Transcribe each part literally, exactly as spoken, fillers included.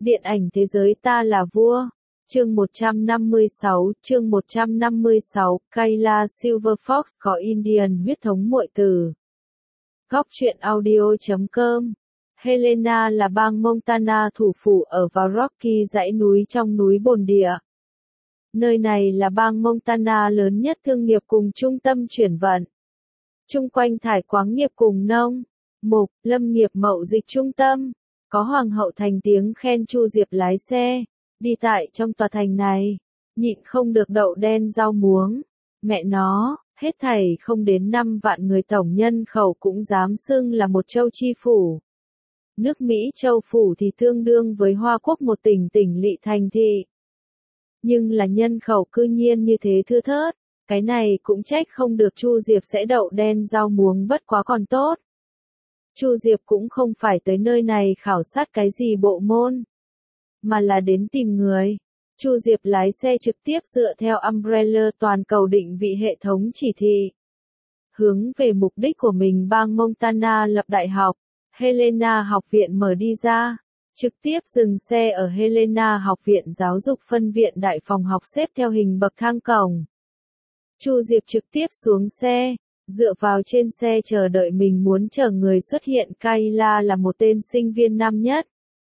Điện ảnh thế giới ta là vua. Chương một trăm năm mươi sáu, chương một trăm năm mươi sáu, Kayla Silverfox có Indian huyết thống muội tử. Góc truyện audio chấm com. Helena là bang Montana thủ phủ ở vào Rocky dãy núi trong núi Bồn Địa. Nơi này là bang Montana lớn nhất thương nghiệp cùng trung tâm chuyển vận. Chung quanh thải khoáng nghiệp cùng nông, mục, lâm nghiệp mậu dịch trung tâm. Có hoàng hậu thành tiếng khen Chu Diệp lái xe, đi tại trong tòa thành này, nhịn không được đậu đen rau muống. Mẹ nó, hết thảy không đến năm vạn người tổng nhân khẩu cũng dám xưng là một châu chi phủ. Nước Mỹ châu phủ thì tương đương với Hoa Quốc một tỉnh tỉnh lỵ thành thị. Nhưng là nhân khẩu cư nhiên như thế thưa thớt, cái này cũng trách không được Chu Diệp sẽ đậu đen rau muống bất quá còn tốt. Chu Diệp cũng không phải tới nơi này khảo sát cái gì bộ môn, mà là đến tìm người. Chu Diệp lái xe trực tiếp dựa theo Umbrella toàn cầu định vị hệ thống chỉ thị. Hướng về mục đích của mình bang Montana lập đại học, Helena học viện mở đi ra. Trực tiếp dừng xe ở Helena học viện giáo dục phân viện đại phòng học xếp theo hình bậc thang cổng. Chu Diệp trực tiếp xuống xe. Dựa vào trên xe chờ đợi mình muốn chờ người xuất hiện. Kayla là một tên sinh viên năm nhất.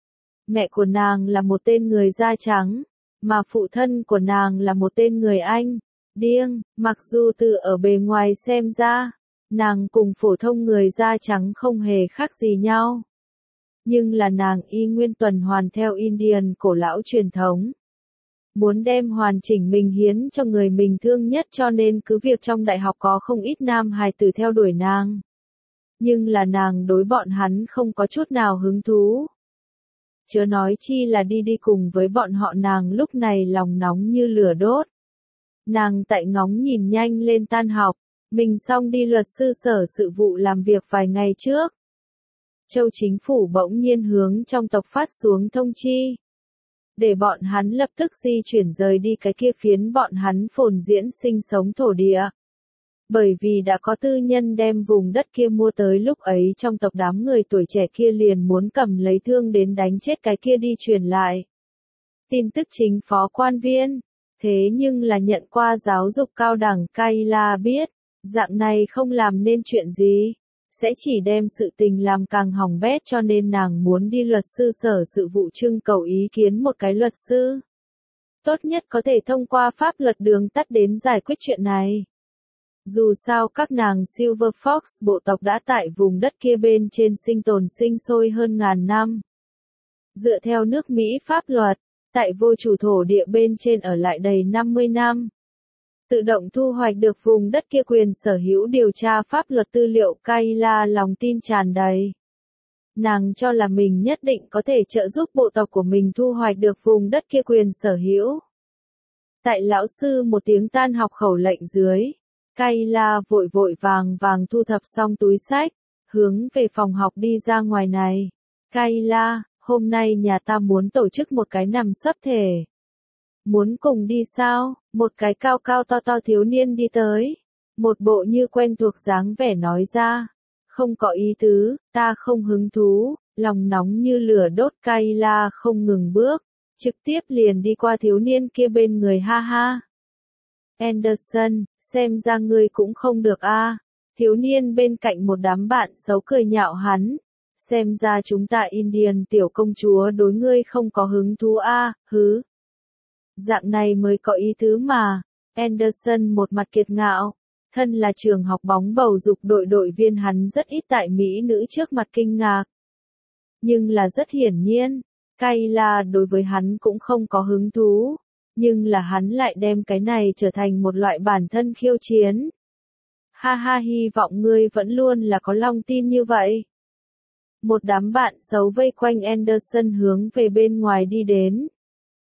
Mẹ của nàng là một tên người da trắng, mà phụ thân của nàng là một tên người Anh. Điên, mặc dù từ ở bề ngoài xem ra, nàng cùng phổ thông người da trắng không hề khác gì nhau. Nhưng là nàng y nguyên tuần hoàn theo Indian cổ lão truyền thống. Muốn đem hoàn chỉnh mình hiến cho người mình thương nhất cho nên cứ việc trong đại học có không ít nam hài tử theo đuổi nàng. Nhưng là nàng đối bọn hắn không có chút nào hứng thú. Chớ nói chi là đi đi cùng với bọn họ nàng lúc này lòng nóng như lửa đốt. Nàng tại ngóng nhìn nhanh lên tan học, mình xong đi luật sư sở sự vụ làm việc vài ngày trước. Châu chính phủ bỗng nhiên hướng trong tộc phát xuống thông chi. Để bọn hắn lập tức di chuyển rời đi cái kia phiến bọn hắn phồn diễn sinh sống thổ địa. Bởi vì đã có tư nhân đem vùng đất kia mua tới lúc ấy trong tộc đám người tuổi trẻ kia liền muốn cầm lấy thương đến đánh chết cái kia đi truyền lại. Tin tức chính phó quan viên, thế nhưng là nhận qua giáo dục cao đẳng Kayla biết, dạng này không làm nên chuyện gì. Sẽ chỉ đem sự tình làm càng hỏng bét cho nên nàng muốn đi luật sư sở sự vụ trưng cầu ý kiến một cái luật sư. Tốt nhất có thể thông qua pháp luật đường tắt đến giải quyết chuyện này. Dù sao các nàng Silverfox bộ tộc đã tại vùng đất kia bên trên sinh tồn sinh sôi hơn ngàn năm. Dựa theo nước Mỹ pháp luật, tại vô chủ thổ địa bên trên ở lại đầy năm mươi năm. Tự động thu hoạch được vùng đất kia quyền sở hữu điều tra pháp luật tư liệu. Kayla lòng tin tràn đầy. Nàng cho là mình nhất định có thể trợ giúp bộ tộc của mình thu hoạch được vùng đất kia quyền sở hữu. Tại lão sư một tiếng tan học khẩu lệnh dưới, Kayla vội vội vàng vàng thu thập xong túi xách, hướng về phòng học đi ra ngoài này. Kayla, hôm nay nhà ta muốn tổ chức một cái nằm sấp thể. Muốn cùng đi sao? Một cái cao cao to to thiếu niên đi tới. Một bộ như quen thuộc dáng vẻ nói ra. Không có ý tứ, ta không hứng thú, lòng nóng như lửa đốt. Kayla không ngừng bước, trực tiếp liền đi qua thiếu niên kia bên người. Ha ha. Anderson, xem ra ngươi cũng không được a. Thiếu niên bên cạnh một đám bạn xấu cười nhạo hắn. Xem ra chúng ta Indian tiểu công chúa đối ngươi không có hứng thú a, hứ. Dạng này mới có ý tứ mà. Anderson một mặt kiệt ngạo. Thân là trường học bóng bầu dục đội đội viên hắn rất ít tại Mỹ nữ trước mặt kinh ngạc. Nhưng là rất hiển nhiên, Kayla đối với hắn cũng không có hứng thú. Nhưng là hắn lại đem cái này trở thành một loại bản thân khiêu chiến. Ha ha, hy vọng ngươi vẫn luôn là có lòng tin như vậy. Một đám bạn xấu vây quanh Anderson hướng về bên ngoài đi đến.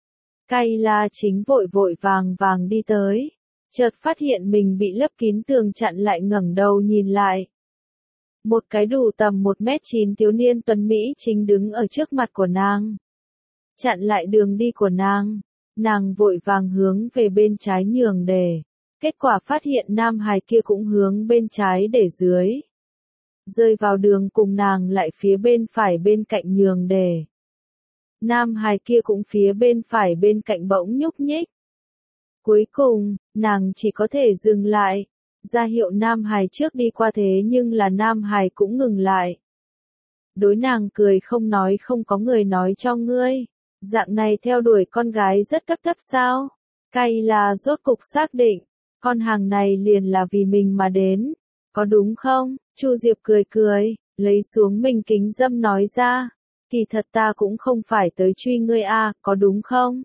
Kayla chính vội vội vàng vàng đi tới, chợt phát hiện mình bị lấp kín tường chặn lại, ngẩng đầu nhìn lại. Một cái đủ tầm một mét chín thiếu niên tuấn Mỹ chính đứng ở trước mặt của nàng. Chặn lại đường đi của nàng, nàng vội vàng hướng về bên trái nhường để. Kết quả phát hiện nam hài kia cũng hướng bên trái để dưới. Rơi vào đường cùng nàng lại phía bên phải bên cạnh nhường để. Nam hài kia cũng phía bên phải bên cạnh bỗng nhúc nhích. Cuối cùng, nàng chỉ có thể dừng lại, ra hiệu Nam hài trước đi qua thế nhưng là Nam hài cũng ngừng lại. Đối nàng cười không nói không có người nói cho ngươi. Dạng này theo đuổi con gái rất cấp thấp sao? Kayla rốt cục xác định, con hàng này liền là vì mình mà đến. Có đúng không? Chu Diệp cười cười, lấy xuống mình kính dâm nói ra. Kỳ thật ta cũng không phải tới truy ngươi a, có đúng không?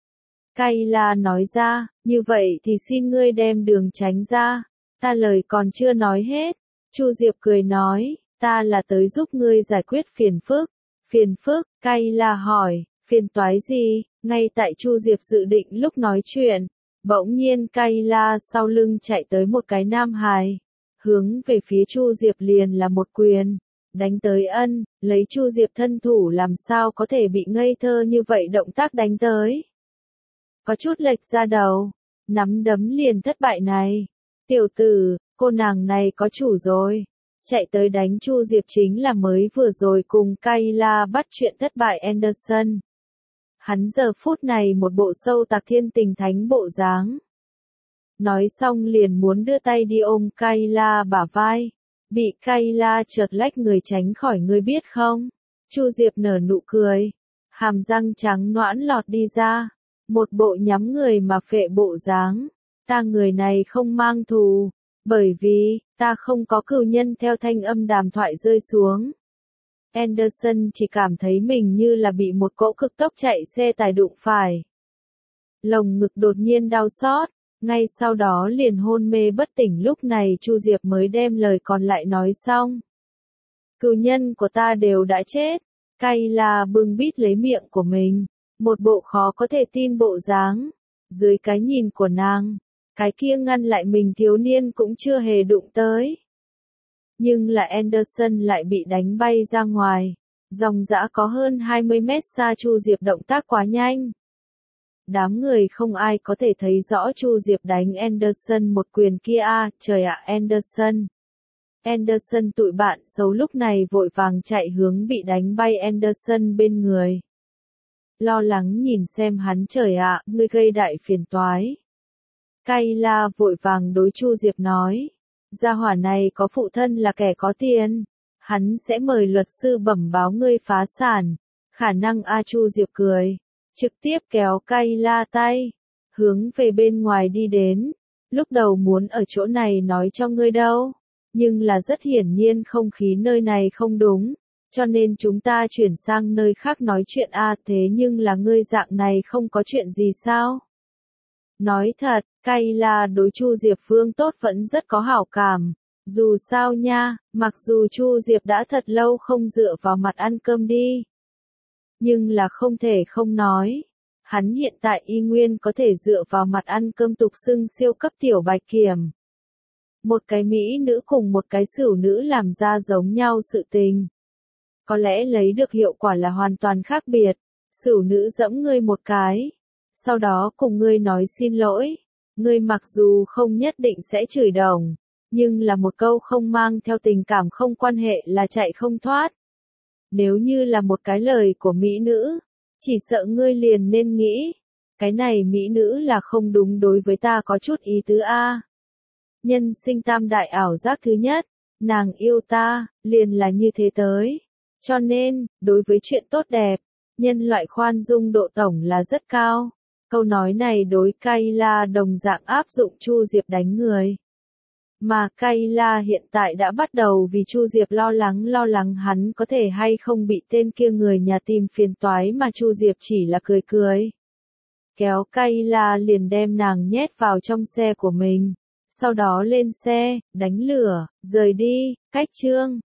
Kayla nói ra, như vậy thì xin ngươi đem đường tránh ra. Ta lời còn chưa nói hết. Chu Diệp cười nói, ta là tới giúp ngươi giải quyết phiền phức. Phiền phức, Kayla hỏi, phiền toái gì? Ngay tại Chu Diệp dự định lúc nói chuyện, bỗng nhiên Kayla sau lưng chạy tới một cái nam hài. Hướng về phía Chu Diệp liền là một quyền. Đánh tới ân, lấy Chu Diệp thân thủ làm sao có thể bị ngây thơ như vậy động tác đánh tới. Có chút lệch ra đầu, nắm đấm liền thất bại này. Tiểu tử, cô nàng này có chủ rồi. Chạy tới đánh Chu Diệp chính là mới vừa rồi cùng Kayla bắt chuyện thất bại Anderson. Hắn giờ phút này một bộ sâu tạc thiên tình thánh bộ dáng. Nói xong liền muốn đưa tay đi ôm Kayla bả vai. Bị Kayla chợt lách người tránh khỏi, ngươi biết không? Chu Diệp nở nụ cười. Hàm răng trắng nõn lọt đi ra. Một bộ nhắm người mà phệ bộ dáng. Ta người này không mang thù. Bởi vì, ta không có cừu nhân theo thanh âm đàm thoại rơi xuống. Anderson chỉ cảm thấy mình như là bị một cỗ cực tốc chạy xe tải đụng phải. Lồng ngực đột nhiên đau xót, ngay sau đó liền hôn mê bất tỉnh, lúc này Chu Diệp mới đem lời còn lại nói xong. Cừu nhân của ta đều đã chết. Kayla bưng bít lấy miệng của mình, một bộ khó có thể tin bộ dáng. Dưới cái nhìn của nàng, cái kia ngăn lại mình thiếu niên cũng chưa hề đụng tới. Nhưng là Anderson lại bị đánh bay ra ngoài. Dòng dã có hơn hai mươi mét xa. Chu Diệp động tác quá nhanh. Đám người không ai có thể thấy rõ Chu Diệp đánh Anderson một quyền kia a, trời ạ Anderson. Anderson tụi bạn xấu lúc này vội vàng chạy hướng bị đánh bay Anderson bên người. Lo lắng nhìn xem hắn, trời ạ, ngươi gây đại phiền toái. Kayla vội vàng đối Chu Diệp nói. Gia hỏa này có phụ thân là kẻ có tiền. Hắn sẽ mời luật sư bẩm báo ngươi phá sản. Khả năng a. Chu Diệp cười. Trực tiếp kéo Kayla tay. Hướng về bên ngoài đi đến. Lúc đầu muốn ở chỗ này nói cho ngươi đâu. Nhưng là rất hiển nhiên không khí nơi này không đúng. Cho nên chúng ta chuyển sang nơi khác nói chuyện a. Thế nhưng là ngươi dạng này không có chuyện gì sao? Nói thật, Kayla đối Chu Diệp Vương tốt vẫn rất có hảo cảm. Dù sao nha, mặc dù Chu Diệp đã thật lâu không dựa vào mặt ăn cơm đi. Nhưng là không thể không nói. Hắn hiện tại y nguyên có thể dựa vào mặt ăn cơm tục xưng siêu cấp tiểu bạch kiểm. Một cái mỹ nữ cùng một cái sửu nữ làm ra giống nhau sự tình. Có lẽ lấy được hiệu quả là hoàn toàn khác biệt. Sửu nữ dẫm ngươi một cái. Sau đó cùng ngươi nói xin lỗi. Ngươi mặc dù không nhất định sẽ chửi đồng. Nhưng là một câu không mang theo tình cảm không quan hệ là chạy không thoát. Nếu như là một cái lời của mỹ nữ. Chỉ sợ ngươi liền nên nghĩ. Cái này mỹ nữ là không đúng, đối với ta có chút ý tứ a. Nhân sinh tam đại ảo giác thứ nhất. Nàng yêu ta, liền là như thế tới. Cho nên, đối với chuyện tốt đẹp, nhân loại khoan dung độ tổng là rất cao. Câu nói này đối Kayla đồng dạng áp dụng Chu Diệp đánh người. Mà Kayla hiện tại đã bắt đầu vì Chu Diệp lo lắng lo lắng hắn có thể hay không bị tên kia người nhà tìm phiền toái, mà Chu Diệp chỉ là cười cười. Kéo Kayla liền đem nàng nhét vào trong xe của mình. Sau đó lên xe, đánh lửa, rời đi, cách chương.